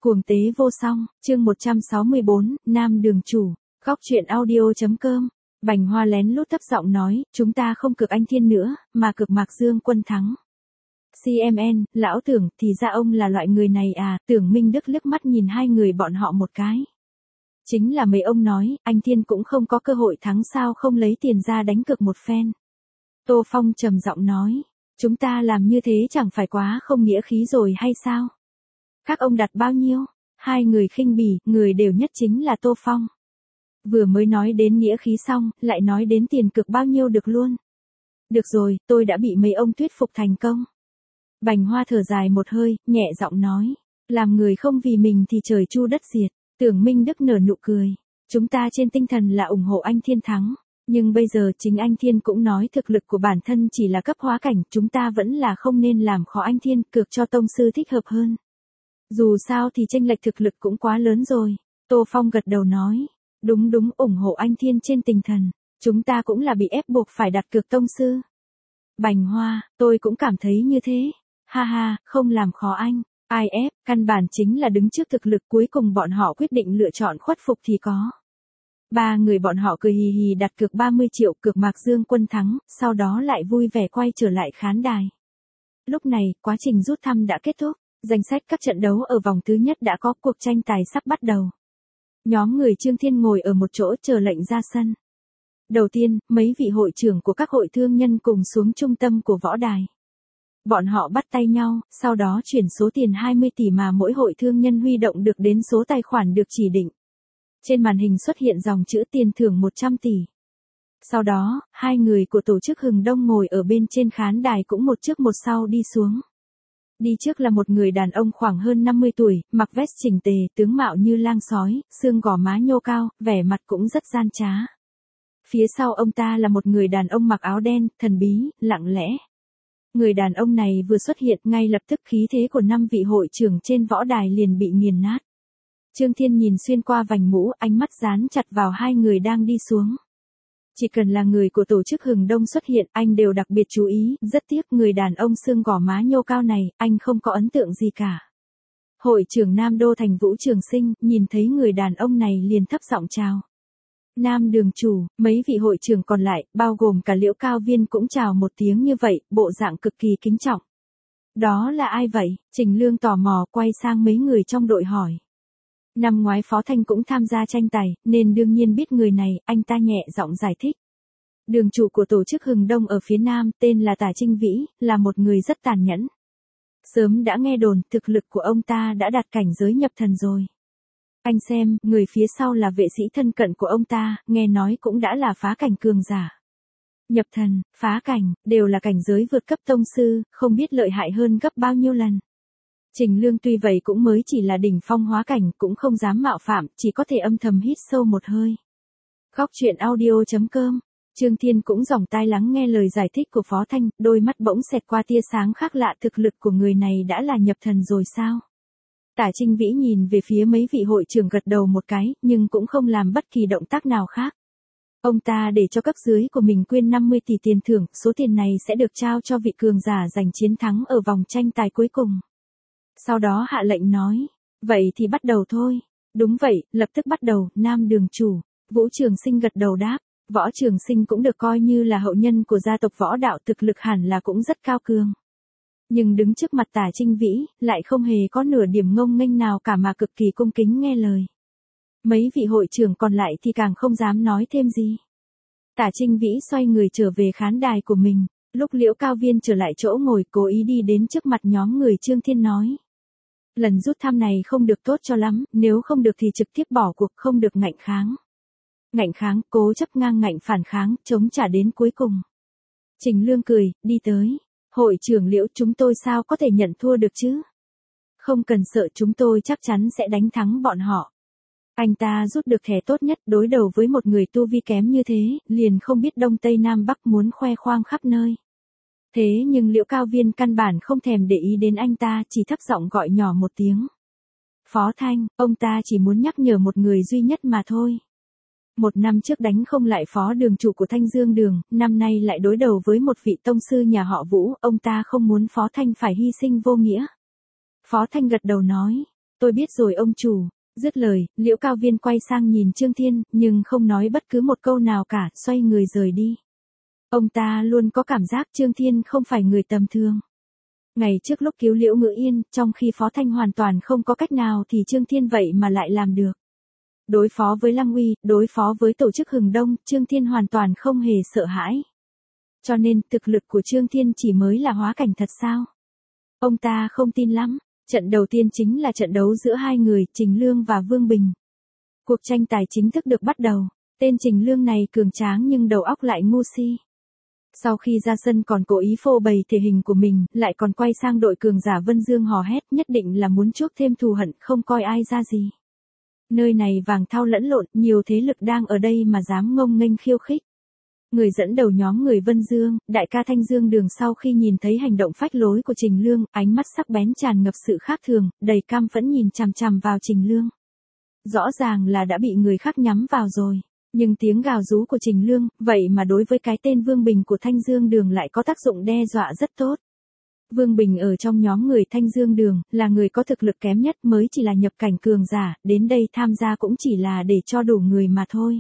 Cuồng tế vô song, chương 164, Nam Đường Chủ, góc truyện audio.com. Bành Hoa lén lút thấp giọng nói, chúng ta không cực anh Thiên nữa, mà cực Mạc Dương Quân thắng. CMN, lão Tưởng, thì ra ông là loại người này à, Tưởng Minh Đức liếc mắt nhìn hai người bọn họ một cái. Chính là mấy ông nói, anh Thiên cũng không có cơ hội thắng sao không lấy tiền ra đánh cược một phen. Tô Phong trầm giọng nói, chúng ta làm như thế chẳng phải quá không nghĩa khí rồi hay sao? Các ông đặt bao nhiêu? Hai người khinh bỉ, người đều nhất chính là Tô Phong. Vừa mới nói đến nghĩa khí xong, lại nói đến tiền cực bao nhiêu được luôn. Được rồi, tôi đã bị mấy ông thuyết phục thành công. Bành Hoa thở dài một hơi, nhẹ giọng nói, làm người không vì mình thì trời chu đất diệt. Tưởng Minh Đức nở nụ cười, chúng ta trên tinh thần là ủng hộ anh Thiên thắng. Nhưng bây giờ chính anh Thiên cũng nói thực lực của bản thân chỉ là cấp hóa cảnh, chúng ta vẫn là không nên làm khó anh Thiên, cược cho tông sư thích hợp hơn. Dù sao thì chênh lệch thực lực cũng quá lớn rồi. Tô Phong gật đầu nói, đúng, ủng hộ anh Thiên trên tinh thần, chúng ta cũng là bị ép buộc phải đặt cược tông sư. Bành Hoa, tôi cũng cảm thấy như thế. Ha ha, không làm khó anh. Ai ép, căn bản chính là đứng trước thực lực, cuối cùng bọn họ quyết định lựa chọn khuất phục thì có. Ba người bọn họ cười hì hì đặt cược 30 triệu, cược Mạc Dương Quân thắng, sau đó lại vui vẻ quay trở lại khán đài. Lúc này, quá trình rút thăm đã kết thúc, danh sách các trận đấu ở vòng thứ nhất đã có, cuộc tranh tài sắp bắt đầu. Nhóm người Trương Thiên ngồi ở một chỗ chờ lệnh ra sân. Đầu tiên, mấy vị hội trưởng của các hội thương nhân cùng xuống trung tâm của võ đài. Bọn họ bắt tay nhau, sau đó chuyển số tiền 20 tỷ mà mỗi hội thương nhân huy động được đến số tài khoản được chỉ định. Trên màn hình xuất hiện dòng chữ tiền thưởng 100 tỷ. Sau đó, hai người của tổ chức Hừng Đông ngồi ở bên trên khán đài cũng một trước một sau đi xuống. Đi trước là một người đàn ông khoảng hơn 50 tuổi, mặc vest chỉnh tề, tướng mạo như lang sói, xương gò má nhô cao, vẻ mặt cũng rất gian trá. Phía sau ông ta là một người đàn ông mặc áo đen, thần bí, lặng lẽ. Người đàn ông này vừa xuất hiện, ngay lập tức khí thế của 5 vị hội trưởng trên võ đài liền bị nghiền nát. Trương Thiên nhìn xuyên qua vành mũ, ánh mắt dán chặt vào hai người đang đi xuống. Chỉ cần là người của tổ chức Hừng Đông xuất hiện, anh đều đặc biệt chú ý, rất tiếc người đàn ông xương gò má nhô cao này, anh không có ấn tượng gì cả. Hội trưởng Nam Đô Thành Vũ Trường Sinh, nhìn thấy người đàn ông này liền thấp giọng chào. Nam Đường Chủ, mấy vị hội trưởng còn lại, bao gồm cả Liễu Cao Viên cũng chào một tiếng như vậy, bộ dạng cực kỳ kính trọng. Đó là ai vậy? Trình Lương tò mò quay sang mấy người trong đội hỏi. Năm ngoái Phó Thanh cũng tham gia tranh tài, nên đương nhiên biết người này, anh ta nhẹ giọng giải thích. Đường chủ của tổ chức Hừng Đông ở phía Nam, tên là Tả Trinh Vĩ, là một người rất tàn nhẫn. Sớm đã nghe đồn, thực lực của ông ta đã đạt cảnh giới nhập thần rồi. Anh xem, người phía sau là vệ sĩ thân cận của ông ta, nghe nói cũng đã là phá cảnh cường giả. Nhập thần, phá cảnh, đều là cảnh giới vượt cấp tông sư, không biết lợi hại hơn gấp bao nhiêu lần. Trình Lương tuy vậy cũng mới chỉ là đỉnh phong hóa cảnh, cũng không dám mạo phạm, chỉ có thể âm thầm hít sâu một hơi. Góc truyện audio.com. Trương Thiên cũng dòng tai lắng nghe lời giải thích của Phó Thanh, đôi mắt bỗng xẹt qua tia sáng khác lạ, thực lực của người này đã là nhập thần rồi sao? Tả Trinh Vĩ nhìn về phía mấy vị hội trưởng gật đầu một cái, nhưng cũng không làm bất kỳ động tác nào khác. Ông ta để cho cấp dưới của mình quyên 50 tỷ tiền thưởng, số tiền này sẽ được trao cho vị cường giả giành chiến thắng ở vòng tranh tài cuối cùng. Sau đó hạ lệnh nói, vậy thì bắt đầu thôi. Đúng vậy, lập tức bắt đầu, Nam Đường Chủ. Vũ Trường Sinh gật đầu đáp, Võ Trường Sinh cũng được coi như là hậu nhân của gia tộc Võ Đạo, thực lực hẳn là cũng rất cao cường. Nhưng đứng trước mặt Tả Trinh Vĩ, lại không hề có nửa điểm ngông nghênh nào cả mà cực kỳ cung kính nghe lời. Mấy vị hội trưởng còn lại thì càng không dám nói thêm gì. Tả Trinh Vĩ xoay người trở về khán đài của mình, lúc Liễu Cao Viên trở lại chỗ ngồi cố ý đi đến trước mặt nhóm người Trương Thiên nói. Lần rút thăm này không được tốt cho lắm, nếu không được thì trực tiếp bỏ cuộc, không được ngạnh kháng. Ngạnh kháng, cố chấp ngang ngạnh phản kháng, chống trả đến cuối cùng. Trình Lương cười, đi tới. Hội trưởng Liễu, chúng tôi sao có thể nhận thua được chứ? Không cần sợ, chúng tôi chắc chắn sẽ đánh thắng bọn họ. Anh ta rút được thẻ tốt nhất, đối đầu với một người tu vi kém như thế, liền không biết Đông Tây Nam Bắc, muốn khoe khoang khắp nơi. Thế nhưng Liễu Cao Viên căn bản không thèm để ý đến anh ta, chỉ thấp giọng gọi nhỏ một tiếng. Phó Thanh, ông ta chỉ muốn nhắc nhở một người duy nhất mà thôi. Một năm trước đánh không lại phó đường chủ của Thanh Dương Đường, năm nay lại đối đầu với một vị tông sư nhà họ Vũ, ông ta không muốn Phó Thanh phải hy sinh vô nghĩa. Phó Thanh gật đầu nói, tôi biết rồi ông chủ. Dứt lời, Liễu Cao Viên quay sang nhìn Trương Thiên, nhưng không nói bất cứ một câu nào cả, xoay người rời đi. Ông ta luôn có cảm giác Trương Thiên không phải người tầm thường. Ngày trước lúc cứu Liễu Ngữ Yên, trong khi Phó Thanh hoàn toàn không có cách nào thì Trương Thiên vậy mà lại làm được. Đối phó với Lăng Uy, đối phó với tổ chức Hừng Đông, Trương Thiên hoàn toàn không hề sợ hãi. Cho nên, thực lực của Trương Thiên chỉ mới là hóa cảnh thật sao? Ông ta không tin lắm. Trận đầu tiên chính là trận đấu giữa hai người, Trình Lương và Vương Bình. Cuộc tranh tài chính thức được bắt đầu. Tên Trình Lương này cường tráng nhưng đầu óc lại ngu si. Sau khi ra sân còn cố ý phô bày thể hình của mình, lại còn quay sang đội cường giả Vân Dương hò hét, nhất định là muốn chuốc thêm thù hận, không coi ai ra gì. Nơi này vàng thau lẫn lộn, nhiều thế lực đang ở đây mà dám ngông nghênh khiêu khích. Người dẫn đầu nhóm người Vân Dương, đại ca Thanh Dương Đường sau khi nhìn thấy hành động phách lối của Trình Lương, ánh mắt sắc bén tràn ngập sự khác thường, đầy cam phẫn nhìn chằm chằm vào Trình Lương. Rõ ràng là đã bị người khác nhắm vào rồi, nhưng tiếng gào rú của Trình Lương, vậy mà đối với cái tên Vương Bình của Thanh Dương Đường lại có tác dụng đe dọa rất tốt. Vương Bình ở trong nhóm người Thanh Dương Đường, là người có thực lực kém nhất, mới chỉ là nhập cảnh cường giả, đến đây tham gia cũng chỉ là để cho đủ người mà thôi.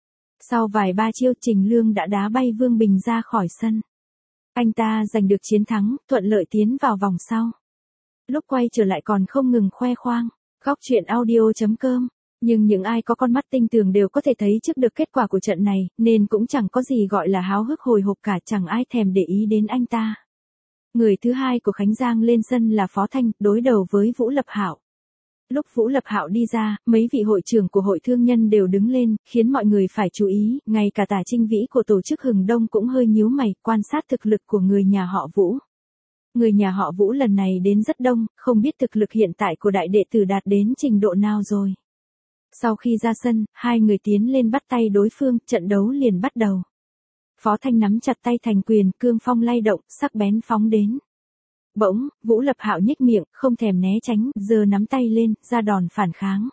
Sau vài ba chiêu, Trình Lương đã đá bay Vương Bình ra khỏi sân. Anh ta giành được chiến thắng, thuận lợi tiến vào vòng sau. Lúc quay trở lại còn không ngừng khoe khoang, Góc Truyện Audio.com. Nhưng những ai có con mắt tinh tường đều có thể thấy trước được kết quả của trận này, nên cũng chẳng có gì gọi là háo hức hồi hộp cả, chẳng ai thèm để ý đến anh ta. Người thứ hai của Khánh Giang lên sân là Phó Thanh, đối đầu với Vũ Lập Hạo. Lúc Vũ Lập Hạo đi ra, mấy vị hội trưởng của hội thương nhân đều đứng lên, khiến mọi người phải chú ý, ngay cả Tả Trinh Vĩ của tổ chức Hừng Đông cũng hơi nhíu mày, quan sát thực lực của người nhà họ Vũ. Người nhà họ Vũ lần này đến rất đông, không biết thực lực hiện tại của đại đệ tử đạt đến trình độ nào rồi. Sau khi ra sân, hai người tiến lên bắt tay đối phương, trận đấu liền bắt đầu. Phó Thanh nắm chặt tay thành quyền, cương phong lay động, sắc bén phóng đến. Bỗng, Vũ Lập Hạo nhếch miệng, không thèm né tránh, giơ nắm tay lên, ra đòn phản kháng.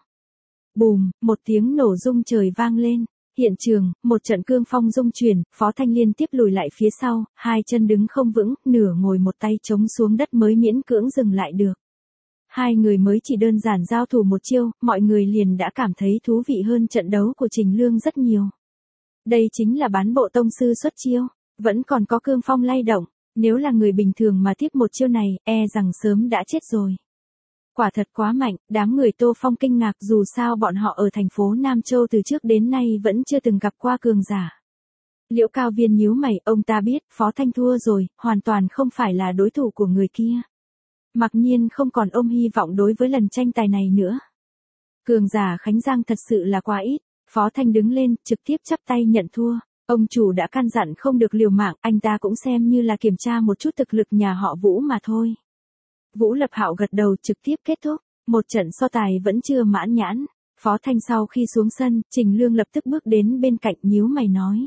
Bùm, một tiếng nổ rung trời vang lên. Hiện trường, một trận cương phong rung chuyển, Phó Thanh liên tiếp lùi lại phía sau, hai chân đứng không vững, nửa ngồi một tay chống xuống đất mới miễn cưỡng dừng lại được. Hai người mới chỉ đơn giản giao thủ một chiêu, mọi người liền đã cảm thấy thú vị hơn trận đấu của Trình Lương rất nhiều. Đây chính là bán bộ tông sư xuất chiêu, vẫn còn có cương phong lay động. Nếu là người bình thường mà tiếp một chiêu này, e rằng sớm đã chết rồi. Quả thật quá mạnh, đám người Tô Phong kinh ngạc, dù sao bọn họ ở thành phố Nam Châu từ trước đến nay vẫn chưa từng gặp qua cường giả. Liễu Cao Viên nhíu mày, ông ta biết, Phó Thanh thua rồi, hoàn toàn không phải là đối thủ của người kia. Mặc nhiên không còn ôm hy vọng đối với lần tranh tài này nữa. Cường giả Khánh Giang thật sự là quá ít. Phó Thanh đứng lên, trực tiếp chắp tay nhận thua. Ông chủ đã căn dặn không được liều mạng, anh ta cũng xem như là kiểm tra một chút thực lực nhà họ Vũ mà thôi. Vũ Lập Hạo gật đầu, trực tiếp kết thúc. Một trận so tài vẫn chưa mãn nhãn. Phó Thanh sau khi xuống sân, Trình Lương lập tức bước đến bên cạnh nhíu mày nói.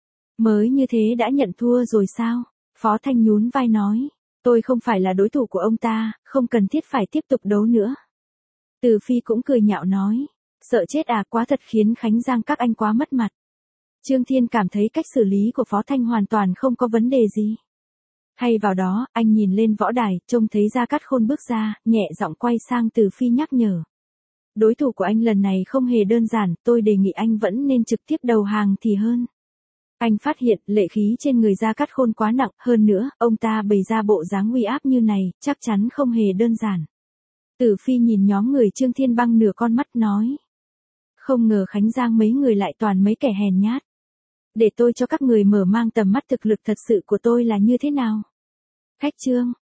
Mới như thế đã nhận thua rồi sao? Phó Thanh nhún vai nói. Tôi không phải là đối thủ của ông ta, không cần thiết phải tiếp tục đấu nữa. Từ Phi cũng cười nhạo nói. Sợ chết à, quá thật khiến Khánh Giang các anh quá mất mặt. Trương Thiên cảm thấy cách xử lý của Phó Thanh hoàn toàn không có vấn đề gì. Hay vào đó, anh nhìn lên võ đài, trông thấy Gia Cát Khôn bước ra, nhẹ giọng quay sang Từ Phi nhắc nhở. Đối thủ của anh lần này không hề đơn giản, tôi đề nghị anh vẫn nên trực tiếp đầu hàng thì hơn. Anh phát hiện lệ khí trên người Gia Cát Khôn quá nặng, hơn nữa, ông ta bày ra bộ dáng uy áp như này, chắc chắn không hề đơn giản. Từ Phi nhìn nhóm người Trương Thiên băng nửa con mắt nói. Không ngờ Khánh Giang mấy người lại toàn mấy kẻ hèn nhát. Để tôi cho các người mở mang tầm mắt thực lực thật sự của tôi là như thế nào. Khách trương.